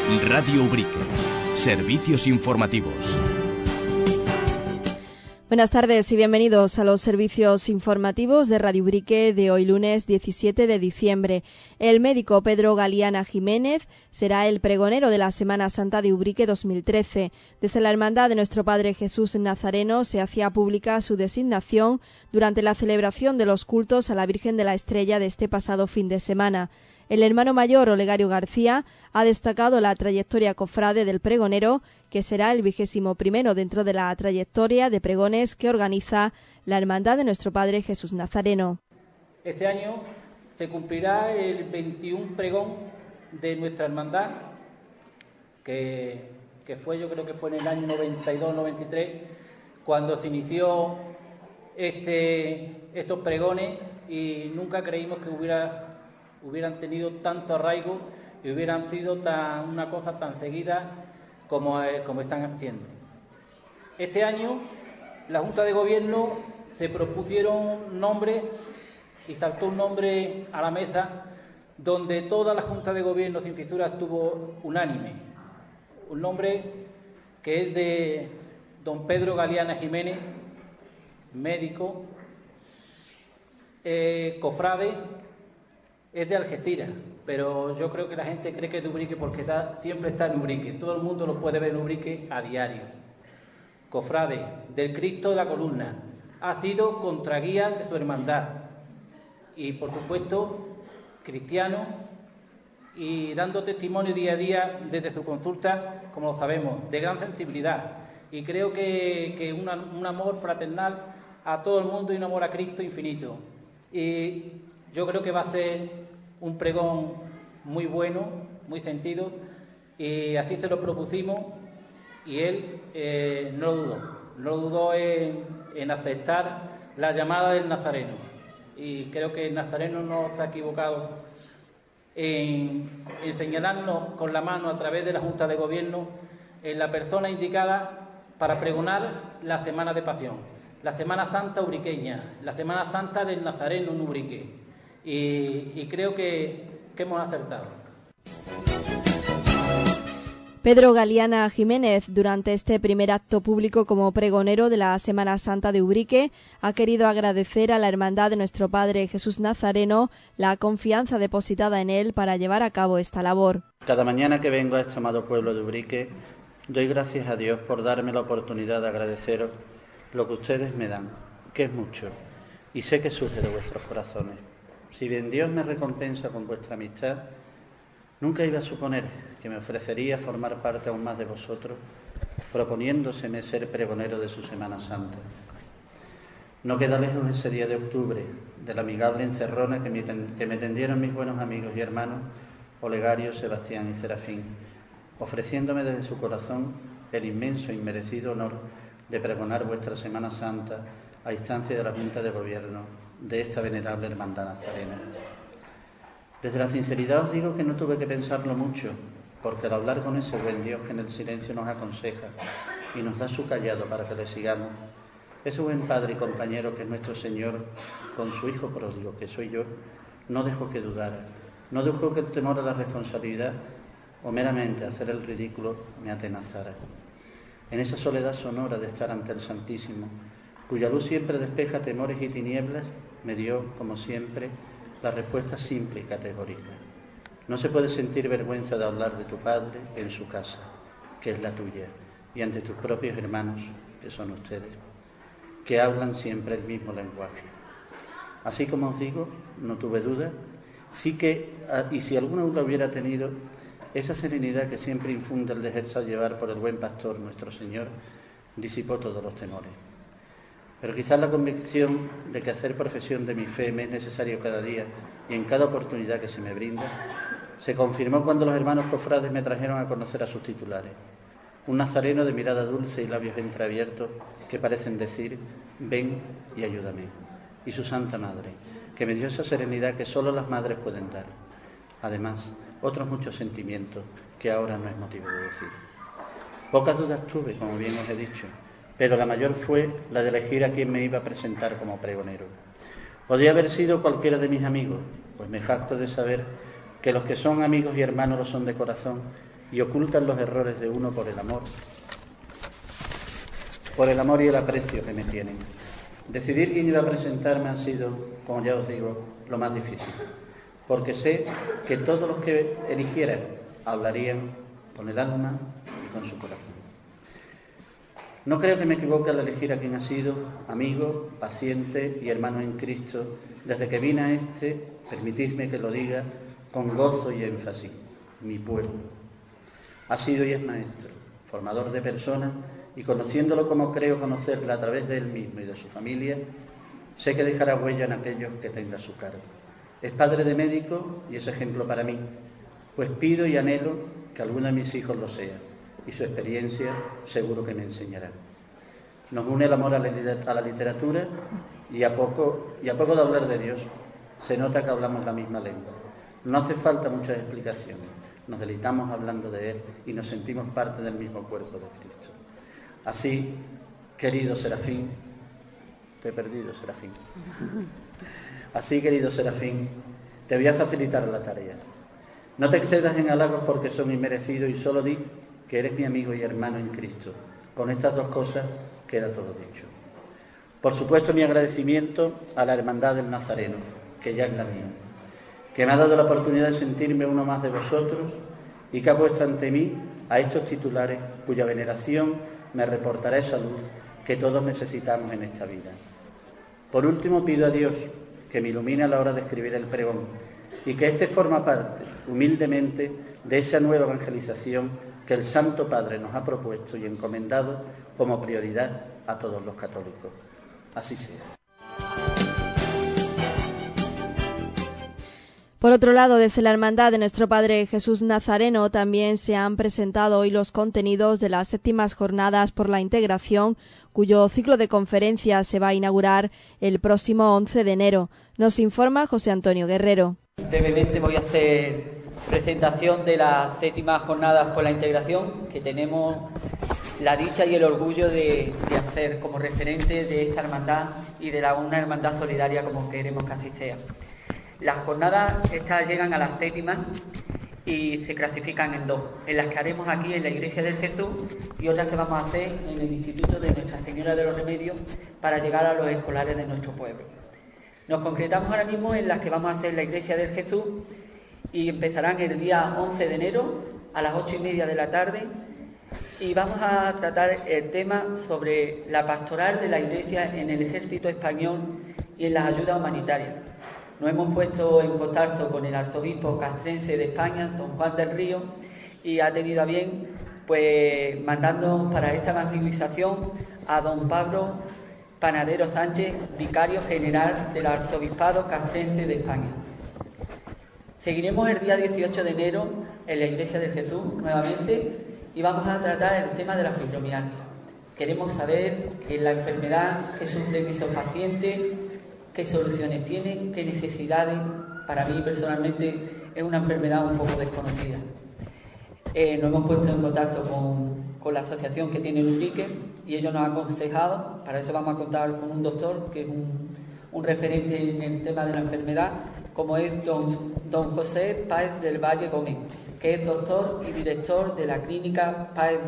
Radio Ubrique. Servicios informativos. Buenas tardes y bienvenidos a los servicios informativos de Radio Ubrique de hoy lunes 17 de diciembre. El médico Pedro Galiana Jiménez será el pregonero de la Semana Santa de Ubrique 2013. Desde la Hermandad de Nuestro Padre Jesús Nazareno se hacía pública su designación durante la celebración de los cultos a la Virgen de la Estrella de este pasado fin de semana. El hermano mayor Olegario García ha destacado la trayectoria cofrade del pregonero, que será el 21º dentro de la trayectoria de pregones que organiza la Hermandad de Nuestro Padre Jesús Nazareno. Este año se cumplirá el 21 pregón de nuestra hermandad, que fue, yo creo que fue en el año 92-93, cuando se inició estos pregones, y nunca creímos que hubieran tenido tanto arraigo y hubieran sido una cosa tan seguida como están haciendo. Este año la Junta de Gobierno se propusieron nombres y saltó un nombre a la mesa donde toda la Junta de Gobierno sin fisura estuvo unánime. Un nombre que es de don Pedro Galiana Jiménez, médico, cofrade, es de Algeciras, pero yo creo que la gente cree que es de Ubrique porque siempre está en Ubrique. Todo el mundo lo puede ver en Ubrique a diario. Cofrade del Cristo de la Columna, ha sido contraguía de su hermandad y, por supuesto, cristiano, y dando testimonio día a día desde su consulta, como lo sabemos, de gran sensibilidad. Y creo que un amor fraternal a todo el mundo y un amor a Cristo infinito. Y yo creo que va a ser un pregón muy bueno, muy sentido, y así se lo propusimos, y él no lo dudó en aceptar la llamada del Nazareno. Y creo que el Nazareno no se ha equivocado en señalarnos con la mano a través de la Junta de Gobierno en la persona indicada para pregonar la Semana de Pasión, la Semana Santa ubriqueña, la Semana Santa del Nazareno en Ubrique. Y creo que hemos acertado. Pedro Galiana Jiménez, durante este primer acto público como pregonero de la Semana Santa de Ubrique, ha querido agradecer a la Hermandad de Nuestro Padre Jesús Nazareno la confianza depositada en él para llevar a cabo esta labor. Cada mañana que vengo a este amado pueblo de Ubrique, doy gracias a Dios por darme la oportunidad de agradeceros lo que ustedes me dan, que es mucho, y sé que surge de vuestros corazones. Si bien Dios me recompensa con vuestra amistad, nunca iba a suponer que me ofrecería formar parte aún más de vosotros, proponiéndoseme ser pregonero de su Semana Santa. No queda lejos ese día de octubre, de la amigable encerrona que me tendieron mis buenos amigos y hermanos, Olegario, Sebastián y Serafín, ofreciéndome desde su corazón el inmenso e inmerecido honor de pregonar vuestra Semana Santa a instancia de la Junta de Gobierno de esta venerable hermandad nazarena. Desde la sinceridad os digo que no tuve que pensarlo mucho, porque al hablar con ese buen Dios que en el silencio nos aconseja y nos da su callado para que le sigamos, ese buen Padre y compañero que es nuestro Señor, con su Hijo pródigo, que soy yo, no dejó que dudara, no dejó que el temor a la responsabilidad o meramente hacer el ridículo me atenazara. En esa soledad sonora de estar ante el Santísimo, cuya luz siempre despeja temores y tinieblas, me dio, como siempre, la respuesta simple y categórica. No se puede sentir vergüenza de hablar de tu Padre en su casa, que es la tuya, y ante tus propios hermanos, que son ustedes, que hablan siempre el mismo lenguaje. Así como os digo, no tuve duda, y si alguna duda hubiera tenido, esa serenidad que siempre infunde el dejarse llevar por el buen pastor, nuestro Señor, disipó todos los temores. Pero quizás la convicción de que hacer profesión de mi fe me es necesario cada día y en cada oportunidad que se me brinda, se confirmó cuando los hermanos cofrades me trajeron a conocer a sus titulares. Un nazareno de mirada dulce y labios entreabiertos que parecen decir, ven y ayúdame. Y su Santa Madre, que me dio esa serenidad que solo las madres pueden dar. Además, otros muchos sentimientos que ahora no es motivo de decir. Pocas dudas tuve, como bien os he dicho, pero la mayor fue la de elegir a quien me iba a presentar como pregonero. Podía haber sido cualquiera de mis amigos, pues me jacto de saber que los que son amigos y hermanos lo son de corazón y ocultan los errores de uno por el amor y el aprecio que me tienen. Decidir quién iba a presentarme ha sido, como ya os digo, lo más difícil, porque sé que todos los que eligieran hablarían con el alma y con su corazón. No creo que me equivoque al elegir a quien ha sido amigo, paciente y hermano en Cristo desde que vine a permitidme que lo diga con gozo y énfasis, mi pueblo. Ha sido y es maestro, formador de personas, y conociéndolo como creo conocerla a través de él mismo y de su familia, sé que dejará huella en aquellos que tenga a su cargo. Es padre de médico y es ejemplo para mí, pues pido y anhelo que alguno de mis hijos lo sea, y su experiencia seguro que me enseñará. Nos une el amor a la literatura y a poco de hablar de Dios se nota que hablamos la misma lengua. No hace falta muchas explicaciones, nos deleitamos hablando de Él y nos sentimos parte del mismo cuerpo de Cristo. Así, querido Serafín, te he perdido, Serafín. Así, querido Serafín, te voy a facilitar la tarea. No te excedas en halagos porque son inmerecidos y solo di que eres mi amigo y hermano en Cristo. Con estas dos cosas queda todo dicho. Por supuesto, mi agradecimiento a la Hermandad del Nazareno, que ya es la mía, que me ha dado la oportunidad de sentirme uno más de vosotros y que ha puesto ante mí a estos titulares cuya veneración me reportará esa luz que todos necesitamos en esta vida. Por último, pido a Dios que me ilumine a la hora de escribir el pregón y que éste forma parte, humildemente, de esa nueva evangelización que el Santo Padre nos ha propuesto y encomendado como prioridad a todos los católicos. Así sea. Por otro lado, desde la Hermandad de Nuestro Padre Jesús Nazareno también se han presentado hoy los contenidos de las 7ª Jornadas por la Integración, cuyo ciclo de conferencias se va a inaugurar el próximo 11 de enero. Nos informa José Antonio Guerrero. Brevemente voy a hacer presentación de las 7ª Jornadas por la Integración, que tenemos la dicha y el orgullo de hacer como referente de esta hermandad y de una hermandad solidaria como queremos que así sea. Las jornadas estas llegan a las 7ª y se clasifican en dos, en las que haremos aquí en la Iglesia del Jesús y otras que vamos a hacer en el Instituto de Nuestra Señora de los Remedios para llegar a los escolares de nuestro pueblo. Nos concretamos ahora mismo en las que vamos a hacer en la Iglesia del Jesús y empezarán el día 11 de enero a las 8:30 de la tarde y vamos a tratar el tema sobre la pastoral de la Iglesia en el Ejército Español y en las ayudas humanitarias. Nos hemos puesto en contacto con el arzobispo castrense de España, don Juan del Río, y ha tenido a bien pues mandarnos para esta evangelización a don Pablo Panadero Sánchez, vicario general del arzobispado castrense de España. Seguiremos el día 18 de enero en la Iglesia del Jesús nuevamente y vamos a tratar el tema de la fibromialgia. Queremos saber la enfermedad que sufren esos pacientes, qué soluciones tienen, qué necesidades. Para mí personalmente es una enfermedad un poco desconocida. Nos hemos puesto en contacto con la asociación que tiene Ubrique y ellos nos han aconsejado, para eso vamos a contar con un doctor que es un referente en el tema de la enfermedad, como es don José Páez del Valle Gómez, que es doctor y director de la clínica Páez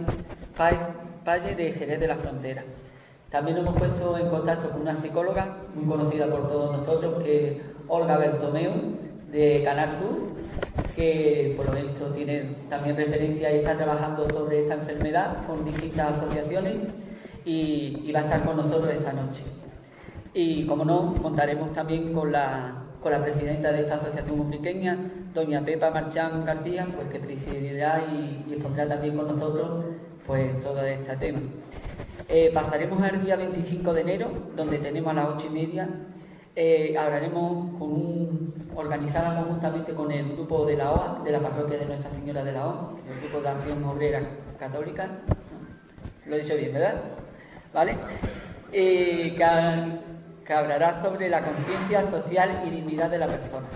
Valle de Jerez de la Frontera. También nos hemos puesto en contacto con una psicóloga muy conocida por todos nosotros, que es Olga Bertomeu, de Canal Sur, que por lo visto tiene también referencia y está trabajando sobre esta enfermedad con distintas asociaciones y va a estar con nosotros esta noche. Y como no, contaremos también con la presidenta de esta asociación ubriqueña, doña Pepa Marchán García, pues que presidirá y expondrá también con nosotros pues todo este tema. Pasaremos al día 25 de enero, donde tenemos a las 8:30. Hablaremos organizada conjuntamente con el grupo de la OA, de la parroquia de Nuestra Señora de la OA, el grupo de Acción Obrera Católica. Lo he dicho bien, ¿verdad? ¿Vale? Que hablará sobre la conciencia social y dignidad de la persona.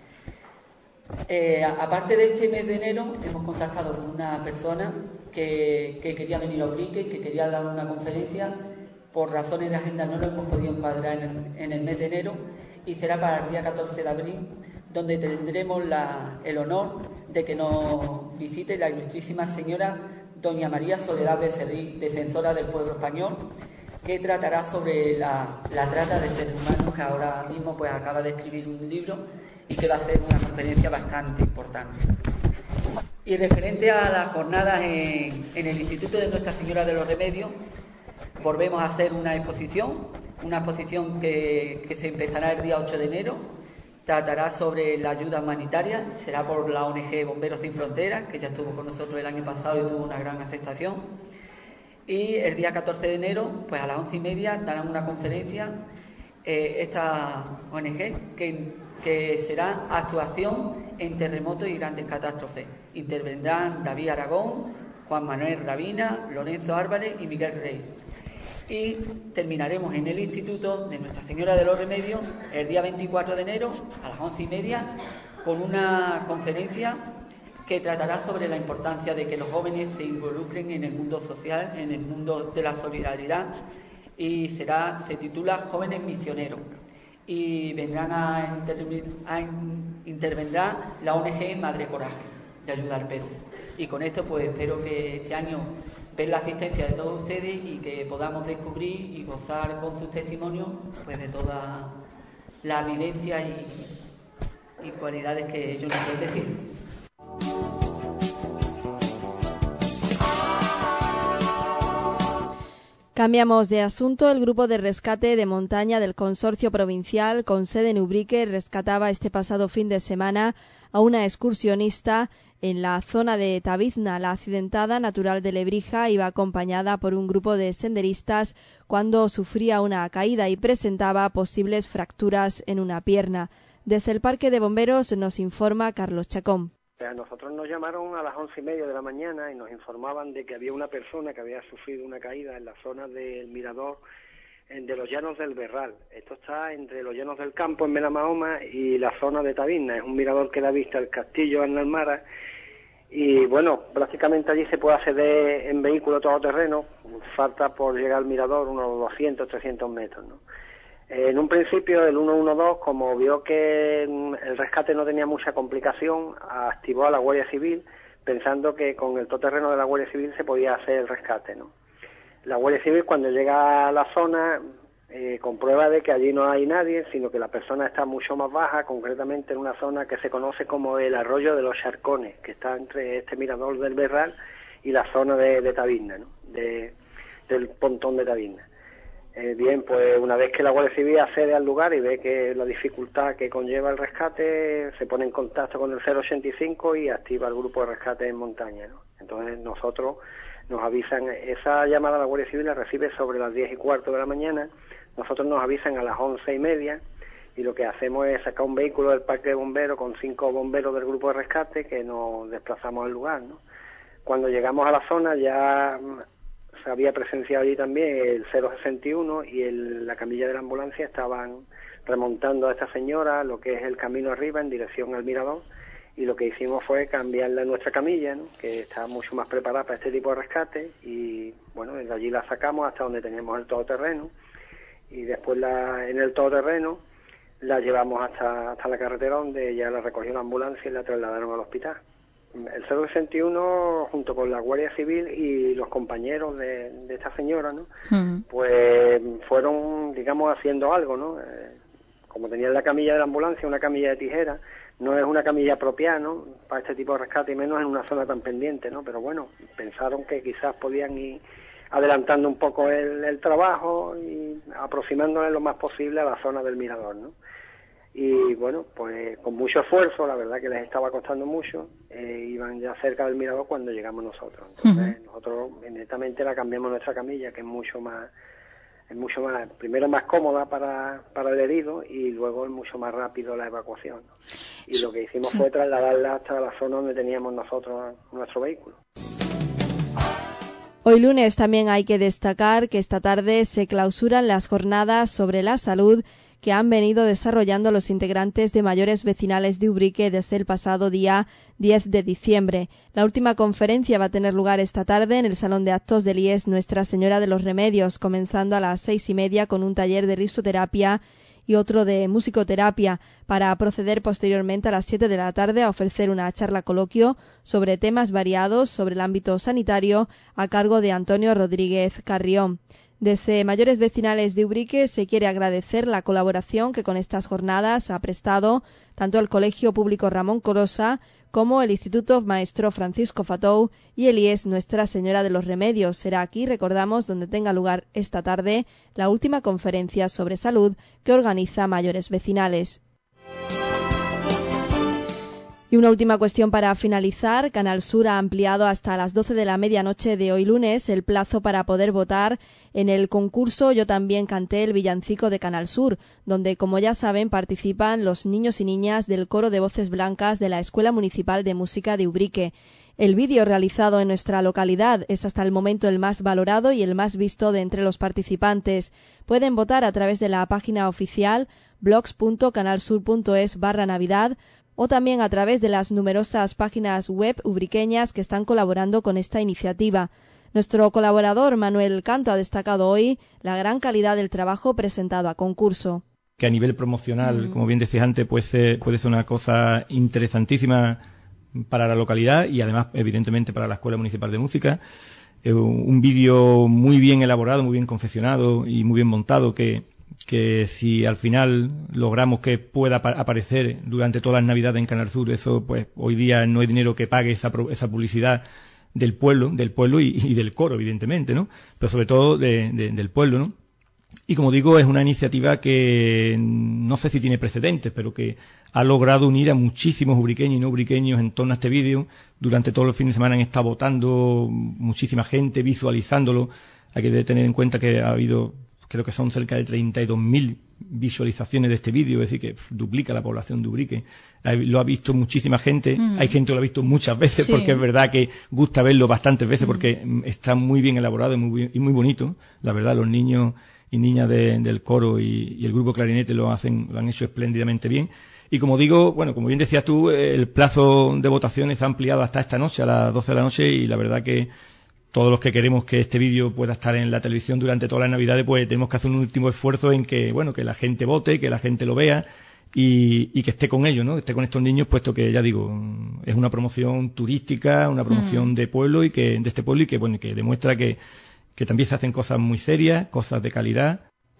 Aparte de este mes de enero, hemos contactado con una persona que quería venir a Ubrique y que quería dar una conferencia. Por razones de agenda no lo hemos podido encuadrar en el mes de enero y será para el día 14 de abril, donde tendremos el honor de que nos visite la ilustrísima señora doña María Soledad Becerril, defensora del pueblo español, que tratará sobre la trata de seres humanos, que ahora mismo pues acaba de escribir un libro y que va a hacer una conferencia bastante importante. Y referente a las jornadas en el Instituto de Nuestra Señora de los Remedios, volvemos a hacer una exposición que se empezará el día 8 de enero, tratará sobre la ayuda humanitaria, será por la ONG Bomberos Sin Fronteras, que ya estuvo con nosotros el año pasado y tuvo una gran aceptación. Y el día 14 de enero, pues a las 11:30, darán una conferencia esta ONG que será actuación en terremotos y grandes catástrofes. Intervendrán David Aragón, Juan Manuel Rabina, Lorenzo Álvarez y Miguel Rey. Y terminaremos en el Instituto de Nuestra Señora de los Remedios el día 24 de enero a las 11:30 con una conferencia que tratará sobre la importancia de que los jóvenes se involucren en el mundo social, en el mundo de la solidaridad, y se titula Jóvenes Misioneros. Y intervendrá la ONG Madre Coraje, de Ayuda al Perú. Y con esto pues espero que este año ver la asistencia de todos ustedes y que podamos descubrir y gozar con sus testimonios pues de toda la vivencia y cualidades que ellos nos pueden decir. Cambiamos de asunto. El grupo de rescate de montaña del Consorcio Provincial, con sede en Ubrique, rescataba este pasado fin de semana a una excursionista en la zona de Tabizna. La accidentada, natural de Lebrija, iba acompañada por un grupo de senderistas cuando sufría una caída y presentaba posibles fracturas en una pierna. Desde el Parque de Bomberos nos informa Carlos Chacón. A nosotros nos llamaron a las 11:30 de la mañana y nos informaban de que había una persona que había sufrido una caída en la zona del mirador de los Llanos del Berral. Esto está entre los Llanos del Campo, en Benamahoma, y la zona de Tabizna. Es un mirador que da vista al castillo en Almara. Y bueno, prácticamente allí se puede acceder en vehículo todoterreno. Falta por llegar al mirador unos 200, 300 metros, ¿no? En un principio el 112, como vio que el rescate no tenía mucha complicación, activó a la Guardia Civil pensando que con el todoterreno de la Guardia Civil se podía hacer el rescate, ¿no? La Guardia Civil, cuando llega a la zona, comprueba de que allí no hay nadie, sino que la persona está mucho más baja, concretamente en una zona que se conoce como el Arroyo de los Charcones, que está entre este mirador del Berral y la zona de Tabizna, ¿no? Del pontón de Tabizna. Bien, pues una vez que la Guardia Civil accede al lugar y ve que la dificultad que conlleva el rescate, se pone en contacto con el 085 y activa el grupo de rescate en montaña, ¿no? Entonces nosotros nos avisan, esa llamada a la Guardia Civil la recibe sobre las 10:15 de la mañana, nosotros nos avisan a las 11:30 y lo que hacemos es sacar un vehículo del Parque de Bomberos con 5 bomberos del grupo de rescate que nos desplazamos al lugar, ¿no? Cuando llegamos a la zona ya se había presenciado allí también el 061 y la camilla de la ambulancia estaban remontando a esta señora lo que es el camino arriba en dirección al mirador, y lo que hicimos fue cambiarla a nuestra camilla, ¿no? Que está mucho más preparada para este tipo de rescate, y bueno, desde allí la sacamos hasta donde teníamos el todoterreno, y después en el todoterreno la llevamos hasta la carretera, donde ya la recogió la ambulancia y la trasladaron al hospital. El 061, junto con la Guardia Civil y los compañeros de esta señora, ¿no? Pues fueron, digamos, haciendo algo, ¿no? Como tenían la camilla de la ambulancia, una camilla de tijera, no es una camilla apropiada, ¿no?, para este tipo de rescate, y menos en una zona tan pendiente, ¿no? Pero bueno, pensaron que quizás podían ir adelantando un poco el trabajo y aproximándole lo más posible a la zona del mirador, ¿no? Y bueno, pues con mucho esfuerzo, la verdad que les estaba costando mucho, iban ya cerca del mirador cuando llegamos nosotros. Entonces nosotros inmediatamente la cambiamos nuestra camilla, que es mucho más, primero más cómoda para el herido, y luego es mucho más rápido la evacuación, ¿no? Y lo que hicimos fue trasladarla hasta la zona donde teníamos nosotros nuestro vehículo. Hoy lunes también hay que destacar que esta tarde se clausuran las jornadas sobre la salud que han venido desarrollando los integrantes de Mayores Vecinales de Ubrique desde el pasado día 10 de diciembre. La última conferencia va a tener lugar esta tarde en el Salón de Actos del IES Nuestra Señora de los Remedios, comenzando a las 6:30 con un taller de risoterapia y otro de musicoterapia, para proceder posteriormente a las 7 de la tarde a ofrecer una charla coloquio sobre temas variados sobre el ámbito sanitario a cargo de Antonio Rodríguez Carrión. Desde Mayores Vecinales de Ubrique se quiere agradecer la colaboración que con estas jornadas ha prestado tanto el Colegio Público Ramón Corosa como el Instituto Maestro Francisco Fatou y el IES Nuestra Señora de los Remedios. Será aquí, recordamos, donde tenga lugar esta tarde la última conferencia sobre salud que organiza Mayores Vecinales. Y una última cuestión para finalizar. Canal Sur ha ampliado hasta las 12 de la medianoche de hoy lunes el plazo para poder votar en el concurso Yo también canté el villancico de Canal Sur, donde, como ya saben, participan los niños y niñas del coro de voces blancas de la Escuela Municipal de Música de Ubrique. El vídeo realizado en nuestra localidad es hasta el momento el más valorado y el más visto de entre los participantes. Pueden votar a través de la página oficial blogs.canalsur.es/Navidad o también a través de las numerosas páginas web ubriqueñas que están colaborando con esta iniciativa. Nuestro colaborador Manuel Canto ha destacado hoy la gran calidad del trabajo presentado a concurso. Que a nivel promocional, como bien decías antes, puede ser una cosa interesantísima para la localidad y además, evidentemente, para la Escuela Municipal de Música. Un vídeo muy bien elaborado, muy bien confeccionado y muy bien montado que si al final logramos que pueda aparecer durante todas las Navidades en Canal Sur, eso pues hoy día no hay dinero que pague esa publicidad del pueblo y del coro, evidentemente, ¿no? Pero sobre todo del pueblo, ¿no? Y como digo, es una iniciativa que no sé si tiene precedentes, pero que ha logrado unir a muchísimos ubriqueños y no ubriqueños en torno a este vídeo. Durante todos los fines de semana han estado votando muchísima gente, visualizándolo. Hay que tener en cuenta que ha habido, creo que son cerca de 32.000 visualizaciones de este vídeo, es decir, que duplica la población de Ubrique. Lo ha visto muchísima gente, hay gente que lo ha visto muchas veces, porque es verdad que gusta verlo bastantes veces, porque está muy bien elaborado y muy bonito. La verdad, los niños y niñas del coro y el grupo Clarinete lo han hecho espléndidamente bien. Y como digo, bueno, como bien decías tú, el plazo de votaciones ha ampliado hasta esta noche, a las 12 de la noche, y la verdad que todos los que queremos que este vídeo pueda estar en la televisión durante todas las Navidades, pues tenemos que hacer un último esfuerzo en que, bueno, que la gente vote, que la gente lo vea y que esté con ellos, ¿no? Que esté con estos niños, puesto que, ya digo, es una promoción turística, una promoción de pueblo y que bueno, que demuestra que también se hacen cosas muy serias, cosas de calidad.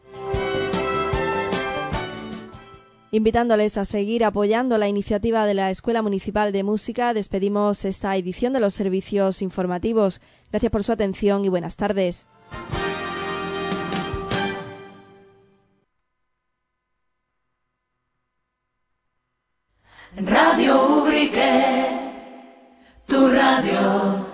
Invitándoles a seguir apoyando la iniciativa de la Escuela Municipal de Música, despedimos esta edición de los servicios informativos. Gracias por su atención y buenas tardes. Radio Ubrique, tu radio.